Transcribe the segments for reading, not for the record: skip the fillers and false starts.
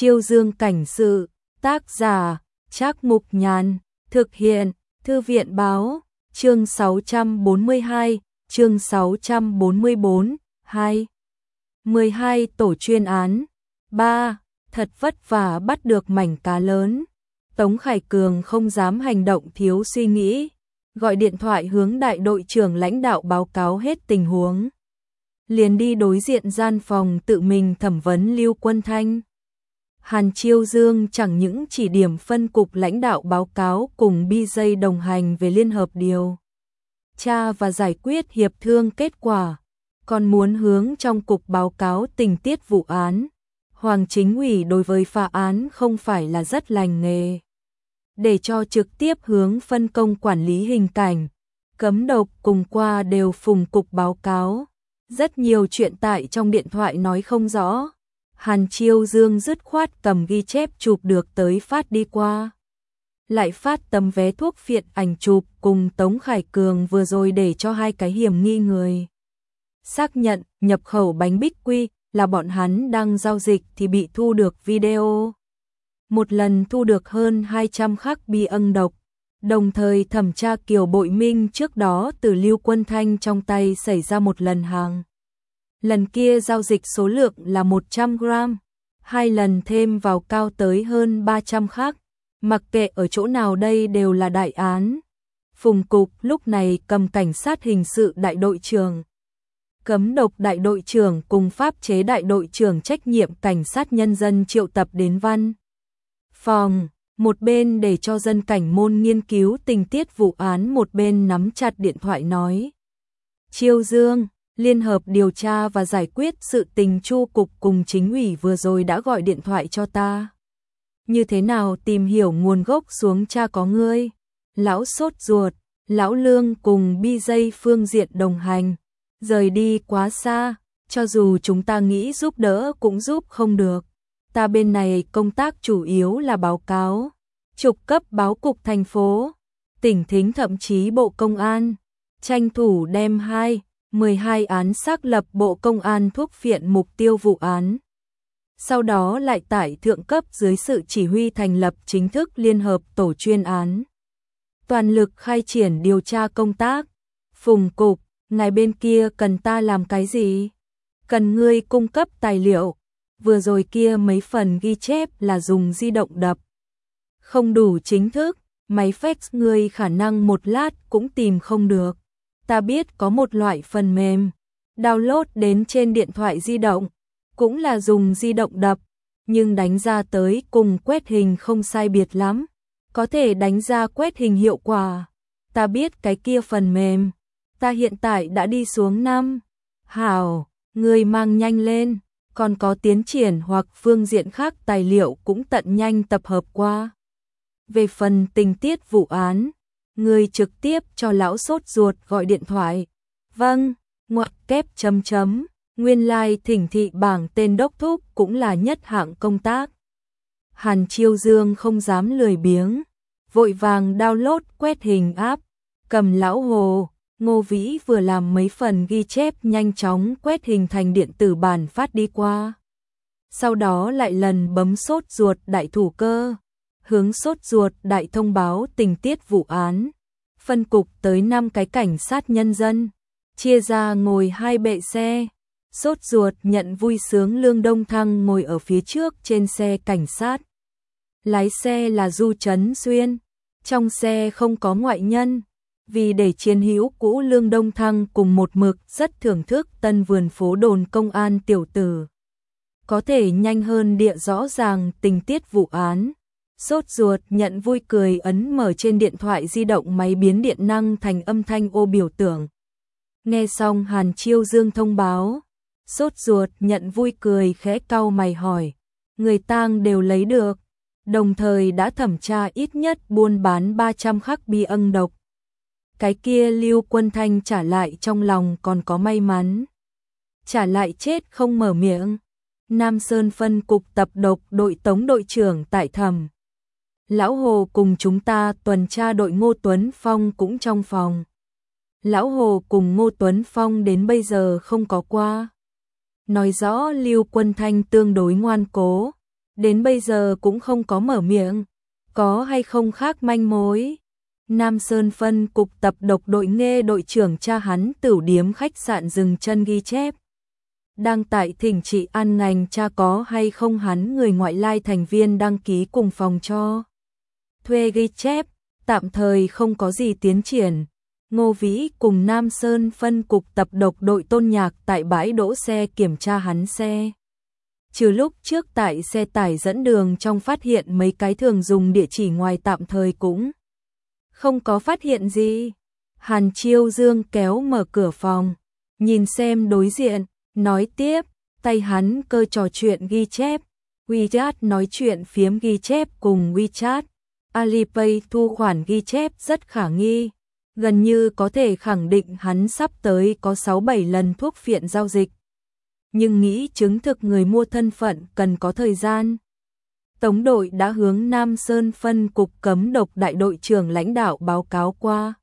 Chiêu Dương cảnh sự, tác giả, Trác Mục Nhàn, thực hiện, Thư viện báo, chương 642, chương 644, 2. 12 tổ chuyên án. 3. Thật vất vả bắt được mảnh cá lớn. Tống Khải Cường không dám hành động thiếu suy nghĩ, gọi điện thoại hướng đại đội trưởng lãnh đạo báo cáo hết tình huống. Liền đi đối diện gian phòng tự mình thẩm vấn Lưu Quân Thanh. Hàn Chiêu Dương chẳng những chỉ điểm phân cục lãnh đạo báo cáo cùng BJ đồng hành về liên hợp điều tra và giải quyết hiệp thương kết quả, còn muốn hướng trong cục báo cáo tình tiết vụ án. Hoàng Chính ủy đối với phá án không phải là rất lành nghề, để cho trực tiếp hướng phân công quản lý hình cảnh, cấm độc cùng qua đều phùng cục báo cáo. Rất nhiều chuyện tại trong điện thoại nói không rõ. Hàn Chiêu Dương dứt khoát cầm ghi chép chụp được tới phát đi qua. Lại phát tấm vé thuốc phiện ảnh chụp cùng Tống Khải Cường vừa rồi để cho hai cái hiểm nghi người xác nhận nhập khẩu bánh bích quy là bọn hắn đang giao dịch thì bị thu được video. Một lần thu được hơn 200 khắc bi ân độc, đồng thời thẩm tra Kiều Bội Minh trước đó từ Lưu Quân Thanh trong tay xảy ra một lần hàng. Lần kia giao dịch số lượng là 100 gram, hai lần thêm vào cao tới hơn 300 khắc. Mặc kệ ở chỗ nào đây đều là đại án. Phùng cục lúc này cầm cảnh sát hình sự đại đội trưởng, cấm độc đại đội trưởng cùng pháp chế đại đội trưởng trách nhiệm cảnh sát nhân dân triệu tập đến văn phòng, một bên để cho dân cảnh môn nghiên cứu tình tiết vụ án, một bên nắm chặt điện thoại nói: Chiêu Dương, liên hợp điều tra và giải quyết sự tình Chu cục cùng chính ủy vừa rồi đã gọi điện thoại cho ta. Như thế nào tìm hiểu nguồn gốc xuống cha có ngươi. Lão sốt ruột, lão Lương cùng BJ phương diện đồng hành, rời đi quá xa, cho dù chúng ta nghĩ giúp đỡ cũng giúp không được. Ta bên này công tác chủ yếu là báo cáo, trục cấp báo cục thành phố, tỉnh thính thậm chí Bộ Công an, tranh thủ đem 12 án xác lập Bộ Công an thuốc phiện mục tiêu vụ án. Sau đó lại tại thượng cấp dưới sự chỉ huy thành lập chính thức liên hợp tổ chuyên án, toàn lực khai triển điều tra công tác. Phùng cục, ngài bên kia cần ta làm cái gì? Cần ngươi cung cấp tài liệu. Vừa rồi kia mấy phần ghi chép là dùng di động đập, không đủ chính thức, máy fax ngươi khả năng một lát cũng tìm không được. Ta biết có một loại phần mềm download đến trên điện thoại di động, cũng là dùng di động đập, nhưng đánh ra tới cùng quét hình không sai biệt lắm, có thể đánh ra quét hình hiệu quả. Ta biết cái kia phần mềm, ta hiện tại đã đi xuống 5. Hảo, người mang nhanh lên, còn có tiến triển hoặc phương diện khác tài liệu cũng tận nhanh tập hợp qua. Về phần tình tiết vụ án, người trực tiếp cho lão sốt ruột gọi điện thoại. Vâng, ngoặc kép chấm chấm. Nguyên lai thỉnh thị bảng tên đốc thúc cũng là nhất hạng công tác. Hàn Chiêu Dương không dám lười biếng, vội vàng download quét hình app, cầm lão Hồ, Ngô Vĩ vừa làm mấy phần ghi chép nhanh chóng quét hình thành điện tử bản phát đi qua. Sau đó lại lần bấm sốt ruột đại thủ cơ, hướng sốt ruột đại thông báo tình tiết vụ án. Phân cục tới 5 cái cảnh sát nhân dân, chia ra ngồi 2 bệ xe. Sốt ruột nhận vui sướng Lương Đông Thăng ngồi ở phía trước trên xe cảnh sát. Lái xe là Du Trấn Xuyên, trong xe không có ngoại nhân, vì để chiến hữu cũ Lương Đông Thăng cùng một mực rất thưởng thức tân vườn phố đồn công an tiểu tử, có thể nhanh hơn địa rõ ràng tình tiết vụ án. Sốt ruột nhận vui cười ấn mở trên điện thoại di động máy biến điện năng thành âm thanh ô biểu tượng. Nghe xong Hàn Chiêu Dương thông báo, sốt ruột nhận vui cười khẽ cau mày hỏi, người tang đều lấy được, đồng thời đã thẩm tra ít nhất buôn bán 300 khắc bi ân độc. Cái kia Lưu Quân Thanh trả lại trong lòng còn có may mắn, trả lại chết không mở miệng. Nam Sơn phân cục tập độc đội Tống đội trưởng tại thẩm. Lão Hồ cùng chúng ta tuần tra đội Ngô Tuấn Phong cũng trong phòng. Lão Hồ cùng Ngô Tuấn Phong đến bây giờ không có qua. Nói rõ Lưu Quân Thanh tương đối ngoan cố, đến bây giờ cũng không có mở miệng, có hay không khác manh mối. Nam Sơn phân cục tập độc đội nghe đội trưởng cha hắn tửu điếm khách sạn dừng chân ghi chép. Đang tại thỉnh trị an ngành cha có hay không hắn người ngoại lai thành viên đăng ký cùng phòng cho thuê ghi chép, tạm thời không có gì tiến triển. Ngô Vĩ cùng Nam Sơn phân cục tập độc đội Tôn Nhạc tại bãi đỗ xe kiểm tra hắn xe. Trừ lúc trước tại xe tải dẫn đường trong phát hiện mấy cái thường dùng địa chỉ ngoài tạm thời cũng không có phát hiện gì. Hàn Chiêu Dương kéo mở cửa phòng, nhìn xem đối diện, nói tiếp, tay hắn cơ trò chuyện ghi chép, WeChat nói chuyện phiếm ghi chép cùng WeChat, Alipay thu khoản ghi chép rất khả nghi, gần như có thể khẳng định hắn sắp tới có 6-7 lần thuốc phiện giao dịch. Nhưng nghĩ chứng thực người mua thân phận cần có thời gian. Tống đội đã hướng Nam Sơn phân cục cấm độc đại đội trưởng lãnh đạo báo cáo qua.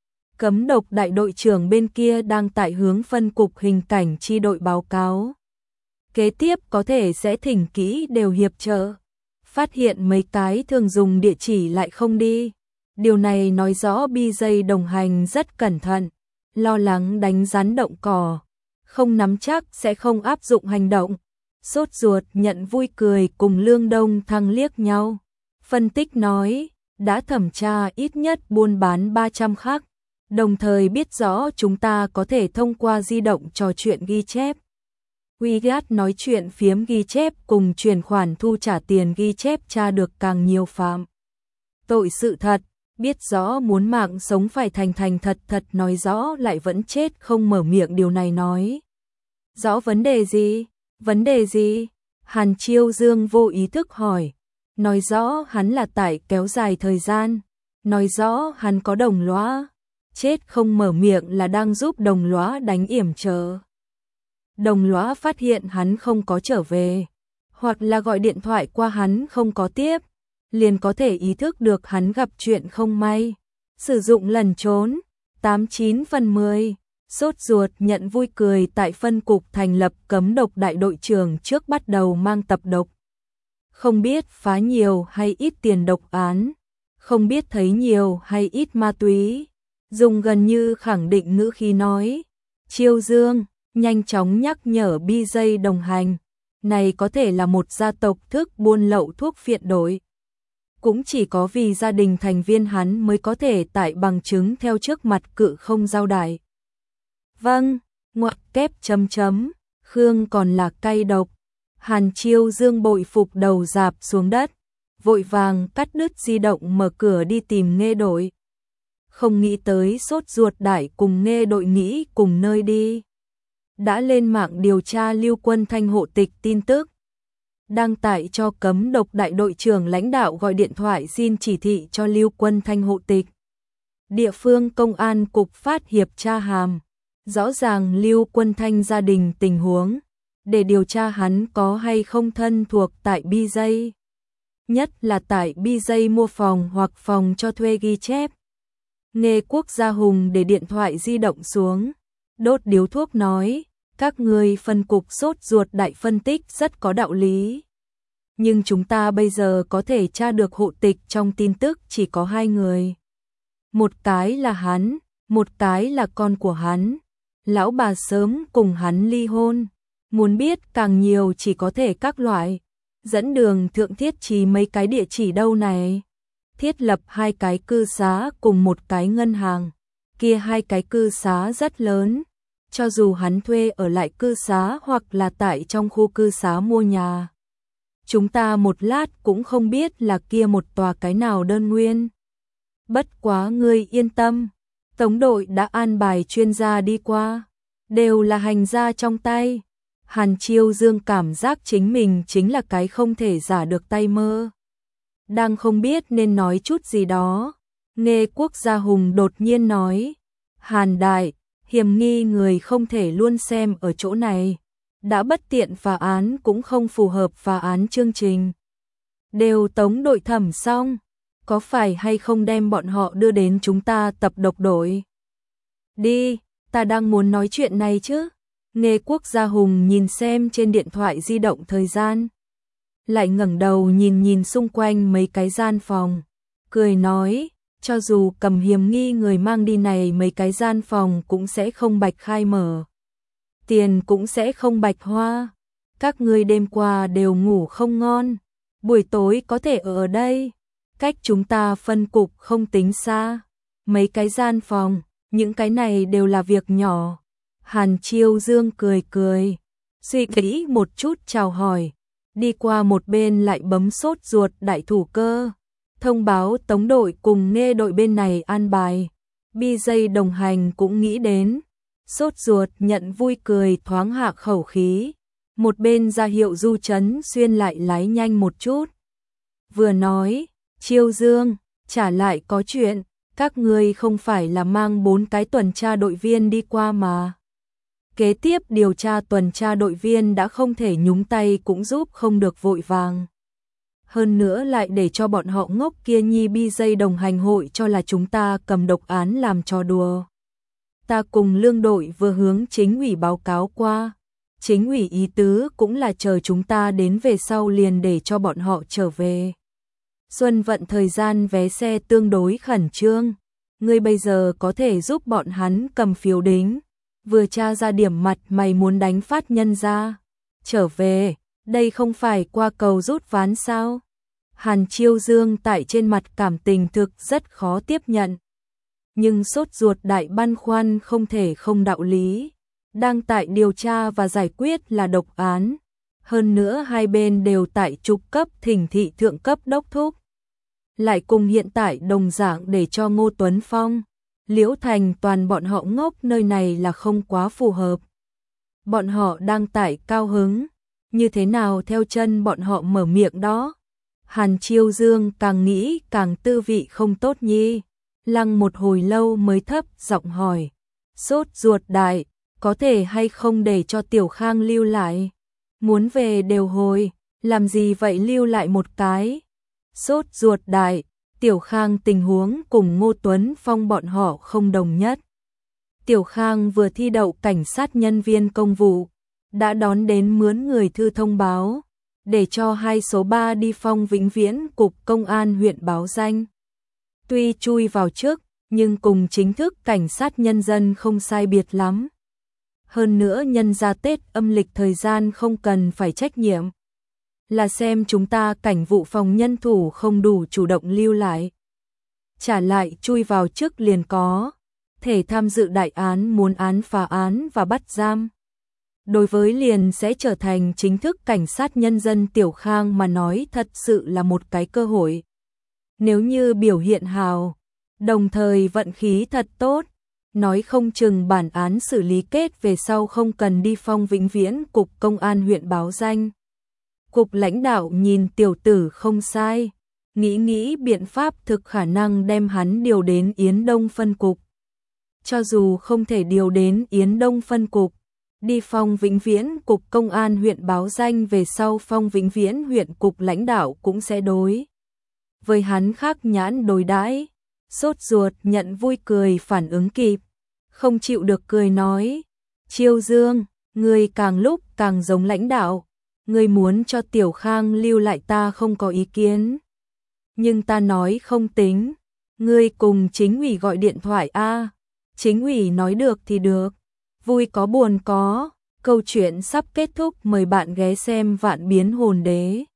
Cấm độc đại đội trưởng bên kia đang tại hướng phân cục hình cảnh chi đội báo cáo. Kế tiếp có thể sẽ thỉnh kỹ đều hiệp trợ. Phát hiện mấy cái thường dùng địa chỉ lại không đi. Điều này nói rõ BJ đồng hành rất cẩn thận, lo lắng đánh rắn động cỏ, không nắm chắc sẽ không áp dụng hành động. Sốt ruột nhận vui cười cùng Lương Đông Thăng liếc nhau. Phân tích nói, đã thẩm tra ít nhất buôn bán 300 khắc, đồng thời biết rõ chúng ta có thể thông qua di động trò chuyện ghi chép. WeChat nói chuyện phiếm ghi chép cùng chuyển khoản thu trả tiền ghi chép tra được càng nhiều phạm tội sự thật, biết rõ muốn mạng sống phải thành thật thật nói rõ lại vẫn chết không mở miệng điều này nói. Rõ vấn đề gì? Vấn đề gì? Hàn Chiêu Dương vô ý thức hỏi. Nói rõ hắn là tại kéo dài thời gian. Nói rõ hắn có đồng lõa. Chết không mở miệng là đang giúp đồng lõa đánh yểm trợ. Đồng lõa phát hiện hắn không có trở về. Hoặc là gọi điện thoại qua hắn không có tiếp. Liền có thể ý thức được hắn gặp chuyện không may. Sử dụng lẩn trốn. 89 phần 10. Sốt ruột nhận vui cười tại phân cục thành lập cấm độc đại đội trưởng trước bắt đầu mang tập độc. Không biết phá nhiều hay ít tiền độc án, không biết thấy nhiều hay ít ma túy, dùng gần như khẳng định ngữ khí nói. Chiêu Dương, nhanh chóng nhắc nhở BJ đồng hành, này có thể là một gia tộc thức buôn lậu thuốc phiện đội. Cũng chỉ có vì gia đình thành viên hắn mới có thể tại bằng chứng theo trước mặt cự không giao đài. Vâng, ngoặc kép chấm chấm, Khương còn là cay độc. Hàn Chiêu Dương bội phục đầu dạp xuống đất, vội vàng cắt đứt di động mở cửa đi tìm Nghê đội. Không nghĩ tới sốt ruột đại cùng Nghê đội nghĩ cùng nơi đi. Đã lên mạng điều tra Lưu Quân Thanh hộ tịch tin tức. Đang tại cho cấm độc đại đội trưởng lãnh đạo gọi điện thoại xin chỉ thị cho Lưu Quân Thanh hộ tịch. Địa phương công an cục phát hiệp tra hàm. Rõ ràng Lưu Quân Thanh gia đình tình huống, để điều tra hắn có hay không thân thuộc tại BJ. Nhất là tại BJ mua phòng hoặc phòng cho thuê ghi chép. Nghê Quốc Gia Hùng để điện thoại di động xuống, đốt điếu thuốc nói, các người phân cục sốt ruột đại phân tích rất có đạo lý. Nhưng chúng ta bây giờ có thể tra được hộ tịch trong tin tức chỉ có 2 người. Một cái là hắn, một cái là con của hắn. Lão bà sớm cùng hắn ly hôn, muốn biết càng nhiều chỉ có thể các loại. Dẫn đường thượng thiết trí mấy cái địa chỉ đâu này. Thiết lập 2 cái cư xá cùng một cái ngân hàng. Kia 2 cái cư xá rất lớn. Cho dù hắn thuê ở lại cư xá hoặc là tại trong khu cư xá mua nhà. Chúng ta một lát cũng không biết là kia một tòa cái nào đơn nguyên. Bất quá ngươi yên tâm. Tống đội đã an bài chuyên gia đi qua, đều là hành gia trong tay. Hàn Chiêu Dương cảm giác chính mình chính là cái không thể giả được tay mơ. Đang không biết nên nói chút gì đó, Nghê Quốc Gia Hùng đột nhiên nói, Hàn đại, hiểm nghi người không thể luôn xem ở chỗ này, đã bất tiện phá án cũng không phù hợp phá án chương trình. Đều tống đội thẩm xong. Có phải hay không đem bọn họ đưa đến chúng ta tập độc đội? Đi, ta đang muốn nói chuyện này chứ. Nghê Quốc Gia Hùng nhìn xem trên điện thoại di động thời gian. lại ngẩng đầu nhìn nhìn xung quanh mấy cái gian phòng, cười nói, cho dù cầm hiểm nghi người mang đi này mấy cái gian phòng cũng sẽ không bạch khai mở. Tiền cũng sẽ không bạch hoa. Các ngươi đêm qua đều ngủ không ngon, buổi tối có thể ở đây. Cách chúng ta phân cục không tính xa. Mấy cái gian phòng, những cái này đều là việc nhỏ. Hàn Chiêu Dương cười cười, suy nghĩ một chút chào hỏi, đi qua một bên lại bấm sốt ruột đại thủ cơ, thông báo tống đội cùng nghe đội bên này an bài. BJ đồng hành cũng nghĩ đến, sốt ruột nhận vui cười thoáng hạ khẩu khí, một bên ra hiệu Du Trấn Xuyên lại lái nhanh một chút. Vừa nói, Chiêu Dương, trả lại có chuyện, các ngươi không phải là mang 4 cái tuần tra đội viên đi qua mà. Kế tiếp điều tra tuần tra đội viên đã không thể nhúng tay cũng giúp không được vội vàng. Hơn nữa lại để cho bọn họ ngốc kia nhi BJ đồng hành hội cho là chúng ta cầm độc án làm trò đùa. Ta cùng lương đội vừa hướng chính ủy báo cáo qua. Chính ủy ý tứ cũng là chờ chúng ta đến về sau liền để cho bọn họ trở về. Xuân vận thời gian vé xe tương đối khẩn trương. Ngươi bây giờ có thể giúp bọn hắn cầm phiếu đính. Vừa tra ra điểm mặt mày muốn đánh phát nhân ra. Trở về, đây không phải qua cầu rút ván sao? Hàn Chiêu Dương tại trên mặt cảm tình thực rất khó tiếp nhận. Nhưng sốt ruột đại băn khoăn không thể không đạo lý. Đang tại điều tra và giải quyết là độc án. Hơn nữa hai bên đều tại trục cấp thỉnh thị thượng cấp đốc thúc. Lại cùng hiện tại đồng dạng để cho Ngô Tuấn Phong, Liễu Thành toàn bọn họ ngốc nơi này là không quá phù hợp. Bọn họ đang tại cao hứng, như thế nào theo chân bọn họ mở miệng đó. Hàn Chiêu Dương càng nghĩ càng tư vị không tốt nhi. Lăng một hồi lâu mới thấp giọng hỏi, sốt ruột đại, có thể hay không để cho Tiểu Khang lưu lại? Muốn về đều hồi, làm gì vậy lưu lại một cái? Sốt ruột đại, Tiểu Khang tình huống cùng Ngô Tuấn Phong bọn họ không đồng nhất. Tiểu Khang vừa thi đậu cảnh sát nhân viên công vụ, đã đón đến mướn người thư thông báo, để cho 2 số 3 đi Phong Vĩnh Viễn cục công an huyện báo danh. Tuy chui vào trước, nhưng cùng chính thức cảnh sát nhân dân không sai biệt lắm. Hơn nữa nhân ra Tết âm lịch thời gian không cần phải trách nhiệm. Là xem chúng ta cảnh vụ phòng nhân thủ không đủ chủ động lưu lại. Trả lại chui vào trước liền có, thể tham dự đại án muốn án phá án và bắt giam. Đối với liền sẽ trở thành chính thức cảnh sát nhân dân Tiểu Khang mà nói thật sự là một cái cơ hội. Nếu như biểu hiện hào, đồng thời vận khí thật tốt, nói không chừng bản án xử lý kết về sau không cần đi Phong Vĩnh Viễn cục công an huyện báo danh. Cục lãnh đạo nhìn tiểu tử không sai, nghĩ biện pháp thực khả năng đem hắn điều đến Yến Đông phân cục. Cho dù không thể điều đến Yến Đông phân cục, đi Phong Vĩnh Viễn cục công an huyện báo danh về sau Phong Vĩnh Viễn huyện cục lãnh đạo cũng sẽ đối với hắn khác nhãn đối đãi. Sốt ruột nhận vui cười phản ứng kịp, không chịu được cười nói, Chiêu Dương, ngươi càng lúc càng giống lãnh đạo, ngươi muốn cho Tiểu Khang lưu lại ta không có ý kiến. Nhưng ta nói không tính, ngươi cùng chính ủy gọi điện thoại a. Chính ủy nói được thì được, vui có buồn có, câu chuyện sắp kết thúc, mời bạn ghé xem Vạn Biến Hồn Đế.